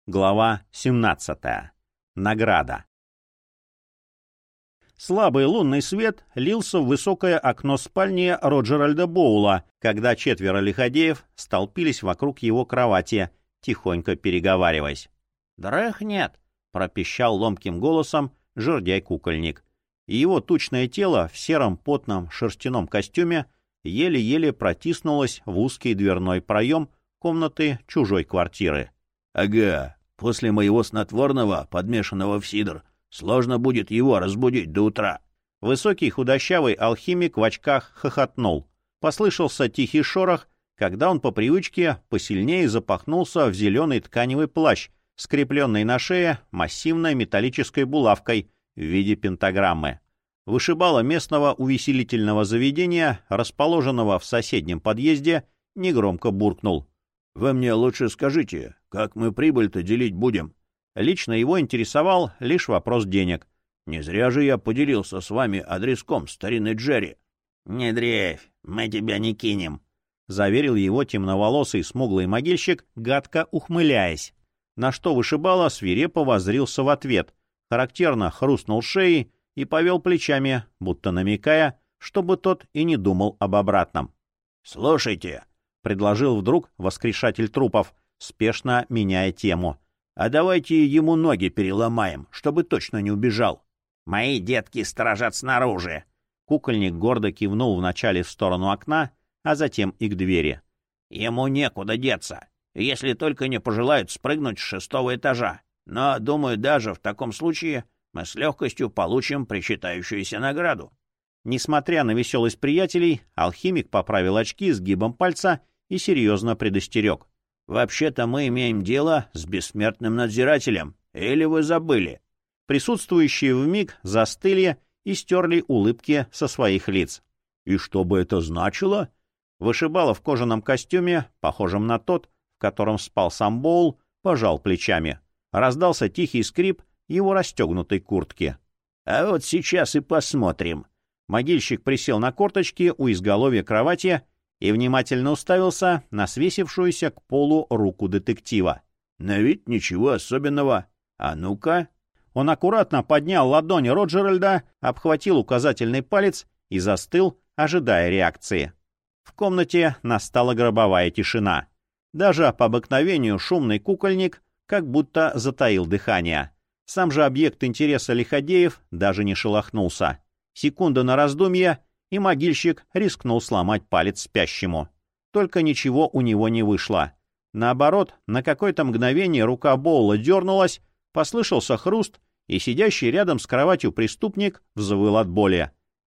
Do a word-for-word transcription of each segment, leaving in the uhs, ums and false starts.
Глава семнадцатая. Награда. Слабый лунный свет лился в высокое окно спальни Роджеральда Боула, когда четверо лиходеев столпились вокруг его кровати, тихонько переговариваясь. «Дрых — пропищал ломким голосом жердяй-кукольник. И его тучное тело в сером потном шерстяном костюме еле-еле протиснулось в узкий дверной проем комнаты чужой квартиры. «Ага, после моего снотворного, подмешанного в сидр, сложно будет его разбудить до утра». Высокий худощавый алхимик в очках хохотнул. Послышался тихий шорох, когда он по привычке посильнее запахнулся в зеленый тканевый плащ, скрепленный на шее массивной металлической булавкой в виде пентаграммы. Вышибала местного увеселительного заведения, расположенного в соседнем подъезде, негромко буркнул. «Вы мне лучше скажите, как мы прибыль-то делить будем?» Лично его интересовал лишь вопрос денег. «Не зря же я поделился с вами адреском старинной Джерри». «Не дрейфь, мы тебя не кинем», — заверил его темноволосый смуглый могильщик, гадко ухмыляясь. На что вышибала свирепо воззрился в ответ, характерно хрустнул шеей и повел плечами, будто намекая, чтобы тот и не думал об обратном. «Слушайте», — предложил вдруг воскрешатель трупов, спешно меняя тему, — «а давайте ему ноги переломаем, чтобы точно не убежал». «Мои детки сторожат снаружи». Кукольник гордо кивнул вначале в сторону окна, а затем и к двери. «Ему некуда деться, если только не пожелают спрыгнуть с шестого этажа. Но, думаю, даже в таком случае мы с легкостью получим причитающуюся награду». Несмотря на веселость приятелей, алхимик поправил очки сгибом пальца и серьезно предостерег. «Вообще-то мы имеем дело с бессмертным надзирателем. Или вы забыли?» Присутствующие вмиг застыли и стерли улыбки со своих лиц. «И что бы это значило?» Вышибала в кожаном костюме, похожем на тот, в котором спал сам Боул, пожал плечами. Раздался тихий скрип его расстегнутой куртки. «А вот сейчас и посмотрим». Могильщик присел на корточки у изголовья кровати и внимательно уставился на свесившуюся к полу руку детектива. «На вид ничего особенного. А ну-ка». Он аккуратно поднял ладонь Роджеральда, обхватил указательный палец и застыл, ожидая реакции. В комнате настала гробовая тишина. Даже по обыкновению шумный кукольник как будто затаил дыхание. Сам же объект интереса лиходеев даже не шелохнулся. Секунда на раздумье, и могильщик рискнул сломать палец спящему. Только ничего у него не вышло. Наоборот, на какое-то мгновение рука Боула дернулась, послышался хруст, и сидящий рядом с кроватью преступник взвыл от боли.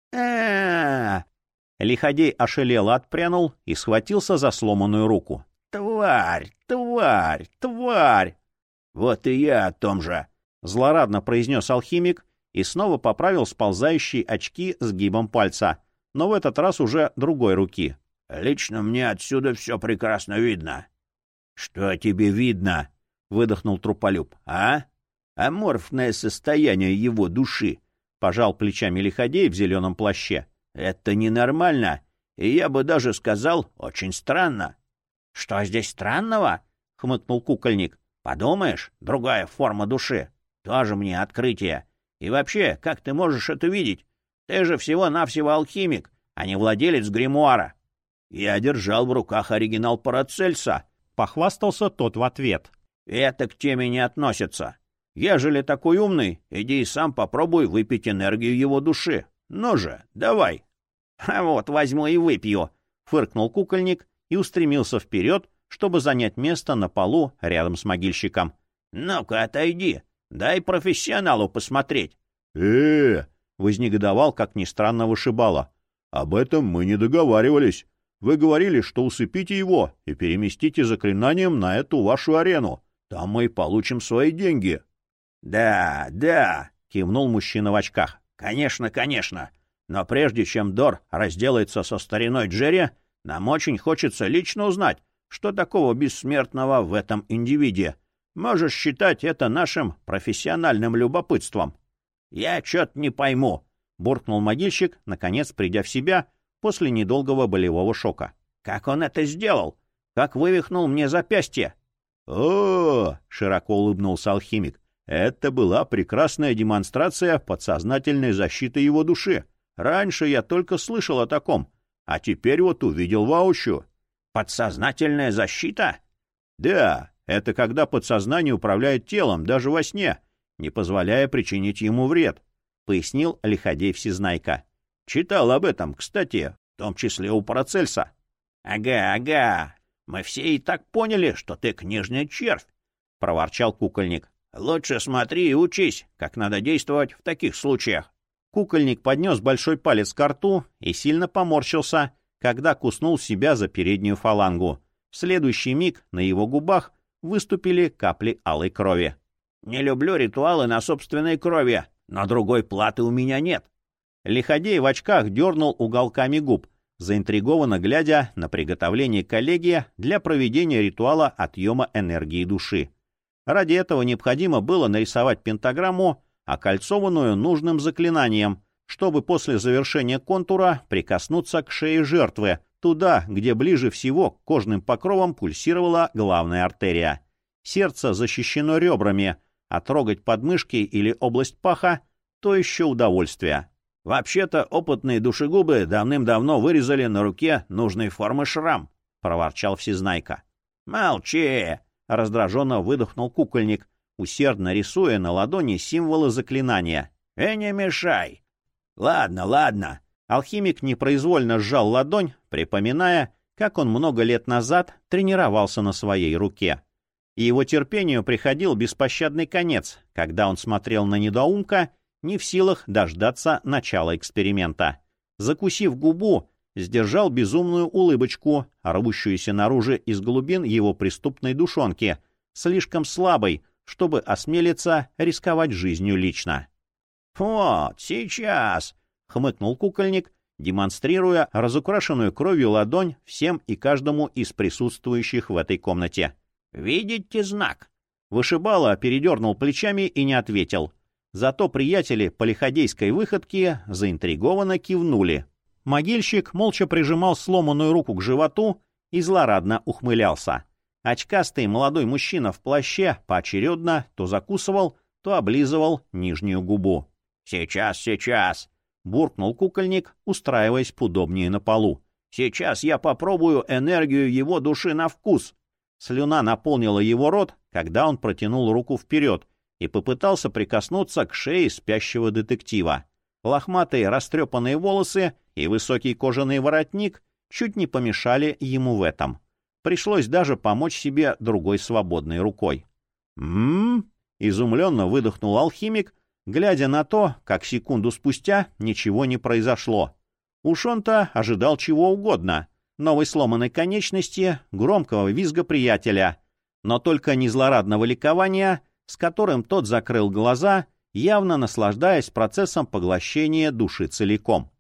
а Лиходей ошалело отпрянул и схватился за сломанную руку. «Тварь! Тварь! Тварь!» «Вот и я о том же!» — злорадно произнес алхимик и снова поправил сползающие очки сгибом пальца, но в этот раз уже другой руки. «Лично мне отсюда все прекрасно видно». «Что тебе видно?» — выдохнул труполюб. «А? Аморфное состояние его души», — пожал плечами лиходей в зеленом плаще. «Это ненормально, и я бы даже сказал, очень странно». «Что здесь странного?» — хмыкнул кукольник. «Подумаешь, другая форма души. Тоже мне открытие. И вообще, как ты можешь это видеть? Ты же всего-навсего алхимик, а не владелец гримуара». «Я держал в руках оригинал Парацельса», — похвастался тот в ответ. «Это к теме не относится. Ежели такой умный, иди и сам попробуй выпить энергию его души. Ну же, давай». «А вот возьму и выпью», — фыркнул кукольник и устремился вперед, чтобы занять место на полу рядом с могильщиком. «Ну-ка, отойди, дай профессионалу посмотреть». «Э-э-э!» — вознегодовал, как ни странно, вышибала. «Об этом мы не договаривались. Вы говорили, что усыпите его и переместите заклинанием на эту вашу арену. Там мы и получим свои деньги». «Да, да», — кивнул мужчина в очках. «Конечно, конечно. Но прежде чем Дор разделается со стариной Джерри, нам очень хочется лично узнать, что такого бессмертного в этом индивиде. Можешь считать это нашим профессиональным любопытством». «Я что-то не пойму», — буркнул могильщик, наконец придя в себя после недолгого болевого шока. «Как он это сделал? Как вывихнул мне запястье?» «О, — широко улыбнулся алхимик, — это была прекрасная демонстрация подсознательной защиты его души. Раньше я только слышал о таком, а теперь вот увидел воочию». «Подсознательная защита?» «Да, это когда подсознание управляет телом, даже во сне, не позволяя причинить ему вред», — пояснил лиходей Всезнайка. «Читал об этом, кстати, в том числе у Парацельса». «Ага, ага, мы все и так поняли, что ты книжный червь», — проворчал кукольник. «Лучше смотри и учись, как надо действовать в таких случаях». Кукольник поднес большой палец ко рту и сильно поморщился, когда куснул себя за переднюю фалангу. В следующий миг на его губах выступили капли алой крови. «Не люблю ритуалы на собственной крови, но другой платы у меня нет». Лиходей в очках дернул уголками губ, заинтригованно глядя на приготовление коллеги для проведения ритуала отъема энергии души. Ради этого необходимо было нарисовать пентаграмму, окольцованную нужным заклинанием, чтобы после завершения контура прикоснуться к шее жертвы, туда, где ближе всего к кожным покровам пульсировала главная артерия. Сердце защищено ребрами, а трогать подмышки или область паха — то еще удовольствие. «Вообще-то опытные душегубы давным-давно вырезали на руке нужной формы шрам», — проворчал Всезнайка. «Молчи!» — раздраженно выдохнул кукольник, усердно рисуя на ладони символы заклинания. «И не мешай!» «Ладно, ладно!» Алхимик непроизвольно сжал ладонь, припоминая, как он много лет назад тренировался на своей руке. И его терпению приходил беспощадный конец, когда он смотрел на недоумка, не в силах дождаться начала эксперимента. Закусив губу, сдержал безумную улыбочку, рвущуюся наружу из глубин его преступной душонки, слишком слабой, чтобы осмелиться рисковать жизнью лично. «Вот, сейчас!» — хмыкнул кукольник, демонстрируя разукрашенную кровью ладонь всем и каждому из присутствующих в этой комнате. «Видите знак?» Вышибала передернул плечами и не ответил. Зато приятели по лиходейской выходке заинтригованно кивнули. Могильщик молча прижимал сломанную руку к животу и злорадно ухмылялся. Очкастый молодой мужчина в плаще поочередно то закусывал, то облизывал нижнюю губу. «Сейчас, сейчас!» — буркнул кукольник, устраиваясь поудобнее на полу. «Сейчас я попробую энергию его души на вкус!» Слюна наполнила его рот, когда он протянул руку вперед и попытался прикоснуться к шее спящего детектива. Лохматые растрепанные волосы и высокий кожаный воротник чуть не помешали ему в этом. Пришлось даже помочь себе другой свободной рукой. «М-м-м!» — изумленно выдохнул алхимик, глядя на то, как секунду спустя ничего не произошло. Уж он-то ожидал чего угодно — новой сломанной конечности, громкого визга приятеля, но только не злорадного ликования, с которым тот закрыл глаза, явно наслаждаясь процессом поглощения души целиком.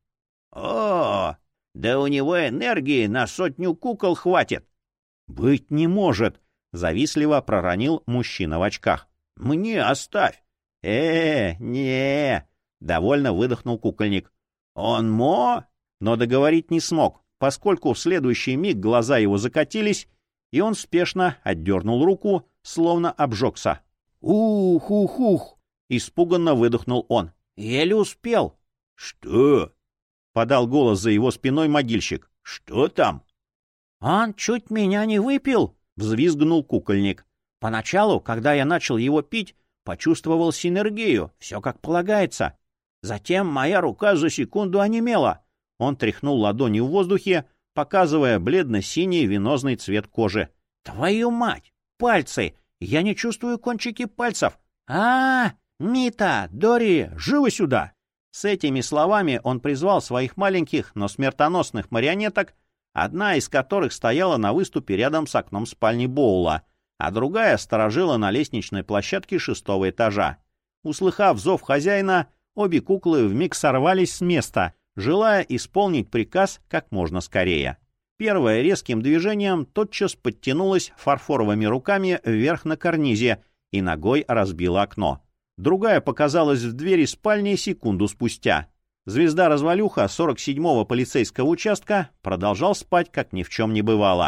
«О, да у него энергии на сотню кукол хватит!» «Быть не может!» — завистливо проронил мужчина в очках. «Мне оставь!» «Э, не!» — довольно выдохнул кукольник. «Он мо?» Но договорить не смог, поскольку в следующий миг глаза его закатились, и он спешно отдернул руку, словно обжегся. «Ух-ух-ух!» — испуганно выдохнул он. «Еле успел!» «Что?» — подал голос за его спиной могильщик. «Что там?» «Он чуть меня не выпил!» — взвизгнул кукольник. «Поначалу, когда я начал его пить, почувствовал синергию, все как полагается. Затем моя рука за секунду онемела». Он тряхнул ладонью в воздухе, показывая бледно-синий венозный цвет кожи. «Твою мать! Пальцы! Я не чувствую кончики пальцев! А, Мита, Дори, живо сюда!» С этими словами он призвал своих маленьких, но смертоносных марионеток, одна из которых стояла на выступе рядом с окном спальни Боула, а другая сторожила на лестничной площадке шестого этажа. Услыхав зов хозяина, обе куклы вмиг сорвались с места, желая исполнить приказ как можно скорее. Первая резким движением тотчас подтянулась фарфоровыми руками вверх на карнизе и ногой разбила окно. Другая показалась в двери спальни секунду спустя. Звезда-развалюха сорок седьмого полицейского участка продолжал спать, как ни в чем не бывало.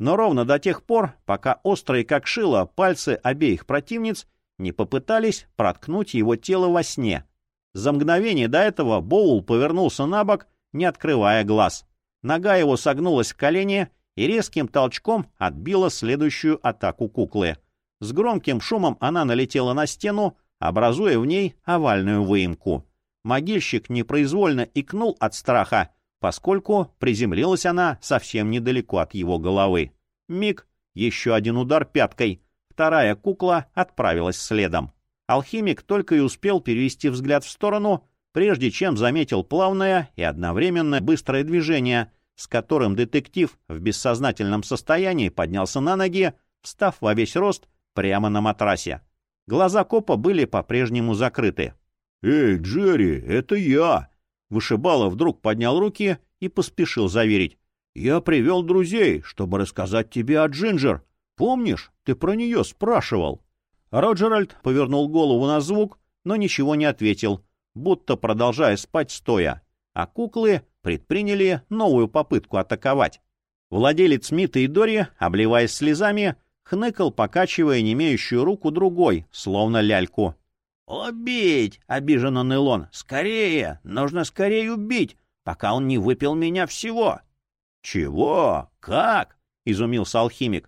но ровно до тех пор, пока острые как шило пальцы обеих противниц не попытались проткнуть его тело во сне. За мгновение до этого Боул повернулся на бок, не открывая глаз. Нога его согнулась в колене и резким толчком отбила следующую атаку куклы. С громким шумом она налетела на стену, образуя в ней овальную выемку. Могильщик непроизвольно икнул от страха, поскольку приземлилась она совсем недалеко от его головы. Миг, еще один удар пяткой, вторая кукла отправилась следом. Алхимик только и успел перевести взгляд в сторону, прежде чем заметил плавное и одновременно быстрое движение, с которым детектив в бессознательном состоянии поднялся на ноги, встав во весь рост прямо на матрасе. Глаза копа были по-прежнему закрыты. «Эй, Джерри, это я!» Вышибала вдруг поднял руки и поспешил заверить. «Я привел друзей, чтобы рассказать тебе о Джинджер. Помнишь, ты про нее спрашивал?» Роджеральд повернул голову на звук, но ничего не ответил, будто продолжая спать стоя, а куклы предприняли новую попытку атаковать. Владелец Мита и Дори, обливаясь слезами, хныкал, покачивая немеющую руку другой, словно ляльку. «Убить!» — обиженно ныл он. «Скорее! Нужно скорее убить, пока он не выпил меня всего!» «Чего? Как?» — изумился алхимик.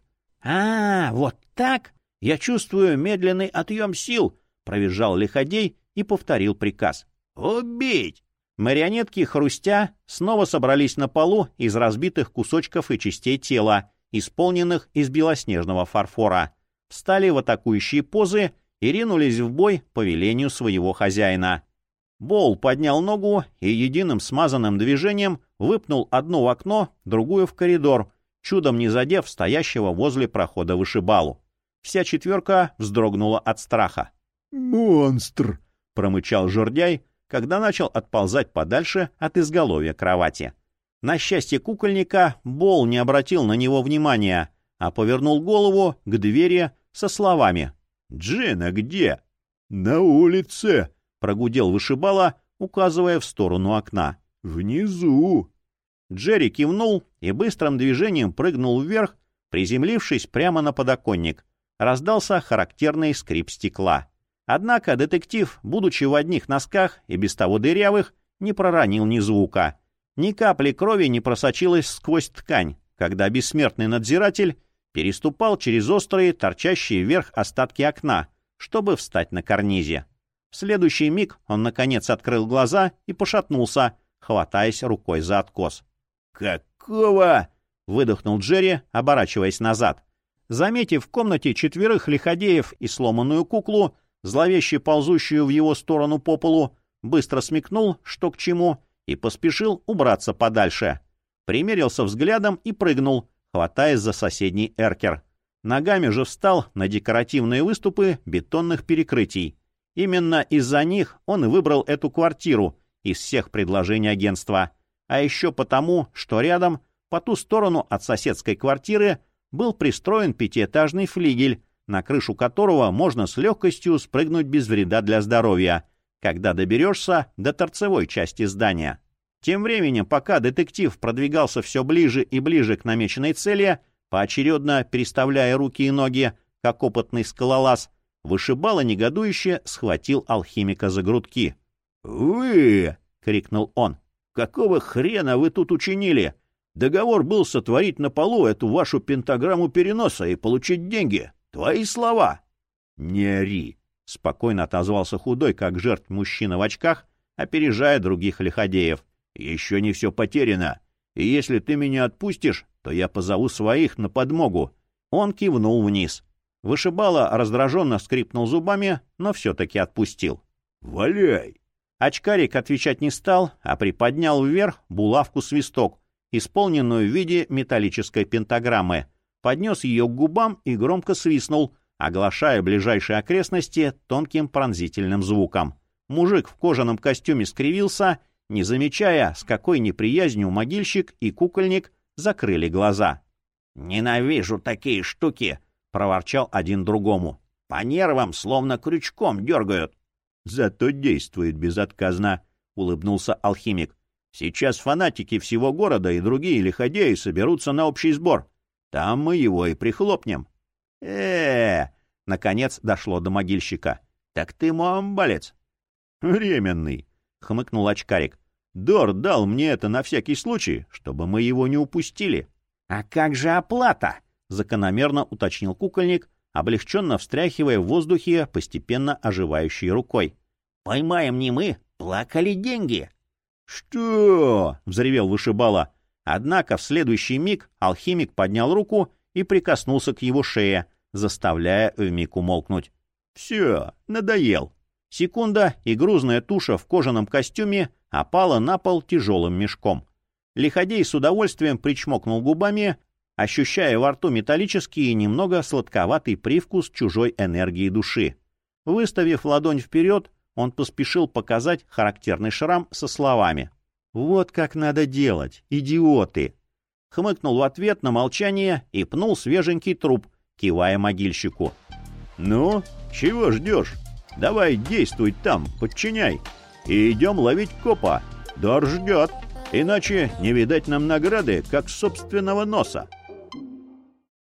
«А, вот так? Я чувствую медленный отъем сил!» — провизжал лиходей и повторил приказ. «Убить!» Марионетки, хрустя, снова собрались на полу из разбитых кусочков и частей тела, исполненных из белоснежного фарфора. Встали в атакующие позы и ринулись в бой по велению своего хозяина. Боул поднял ногу и единым смазанным движением выпнул одну в окно, другую в коридор, чудом не задев стоящего возле прохода вышибалу. Вся четверка вздрогнула от страха. «Монстр!» — промычал жердяй, когда начал отползать подальше от изголовья кровати. На счастье кукольника Боул не обратил на него внимания, а повернул голову к двери со словами: «Джина где?» «На улице», — прогудел вышибала, указывая в сторону окна. «Внизу». Джерри кивнул и быстрым движением прыгнул вверх, приземлившись прямо на подоконник. Раздался характерный скрип стекла. Однако детектив, будучи в одних носках и без того дырявых, не проронил ни звука. Ни капли крови не просочилась сквозь ткань, когда бессмертный надзиратель переступал через острые, торчащие вверх остатки окна, чтобы встать на карнизе. В следующий миг он, наконец, открыл глаза и пошатнулся, хватаясь рукой за откос. «Какого?» — выдохнул Джерри, оборачиваясь назад. Заметив в комнате четверых лиходеев и сломанную куклу, зловеще ползущую в его сторону по полу, быстро смекнул, что к чему, и поспешил убраться подальше. Примерился взглядом и прыгнул, хватаясь за соседний эркер. Ногами же встал на декоративные выступы бетонных перекрытий. Именно из-за них он и выбрал эту квартиру из всех предложений агентства. А еще потому, что рядом, по ту сторону от соседской квартиры, был пристроен пятиэтажный флигель, на крышу которого можно с легкостью спрыгнуть без вреда для здоровья, когда доберешься до торцевой части здания. Тем временем, пока детектив продвигался все ближе и ближе к намеченной цели, поочередно переставляя руки и ноги, как опытный скалолаз, вышибало негодующе схватил алхимика за грудки. «Вы!» — крикнул он. «Какого хрена вы тут учинили? Договор был сотворить на полу эту вашу пентаграмму переноса и получить деньги. Твои слова!» «Не ори!» — спокойно отозвался худой, как жертв мужчина в очках, опережая других лиходеев. «Еще не все потеряно. И если ты меня отпустишь, то я позову своих на подмогу». Он кивнул вниз. Вышибала раздраженно скрипнул зубами, но все-таки отпустил. «Валяй!» Очкарик отвечать не стал, а приподнял вверх булавку-свисток, исполненную в виде металлической пентаграммы, поднес ее к губам и громко свистнул, оглашая ближайшие окрестности тонким пронзительным звуком. Мужик в кожаном костюме скривился, не замечая, с какой неприязнью могильщик и кукольник закрыли глаза. «Ненавижу такие штуки!» — проворчал один другому. «По нервам словно крючком дергают». «Зато действует безотказно», — улыбнулся алхимик. «Сейчас фанатики всего города и другие лиходеи соберутся на общий сбор. Там мы его и прихлопнем. э Наконец дошло до могильщика. Так ты муамбалец. Временный, хмыкнул очкарик. Дор дал мне это на всякий случай, чтобы мы его не упустили. А как же оплата? Закономерно уточнил кукольник, облегченно встряхивая в воздухе постепенно оживающей рукой. Поймаем не мы, плакали деньги. Что? Взревел вышибала. Однако в следующий миг алхимик поднял руку и прикоснулся к его шее, заставляя вмиг умолкнуть. Все, надоел. Секунда, и грузная туша в кожаном костюме опала на пол тяжелым мешком. Лиходей с удовольствием причмокнул губами, ощущая во рту металлический и немного сладковатый привкус чужой энергии души. Выставив ладонь вперед, он поспешил показать характерный шрам со словами: «Вот как надо делать, идиоты!» Хмыкнул в ответ на молчание и пнул свеженький труп, кивая могильщику. «Ну, чего ждешь? Давай действуй там, подчиняй. И идем ловить копа. Дор ждет, иначе не видать нам награды, как собственного носа».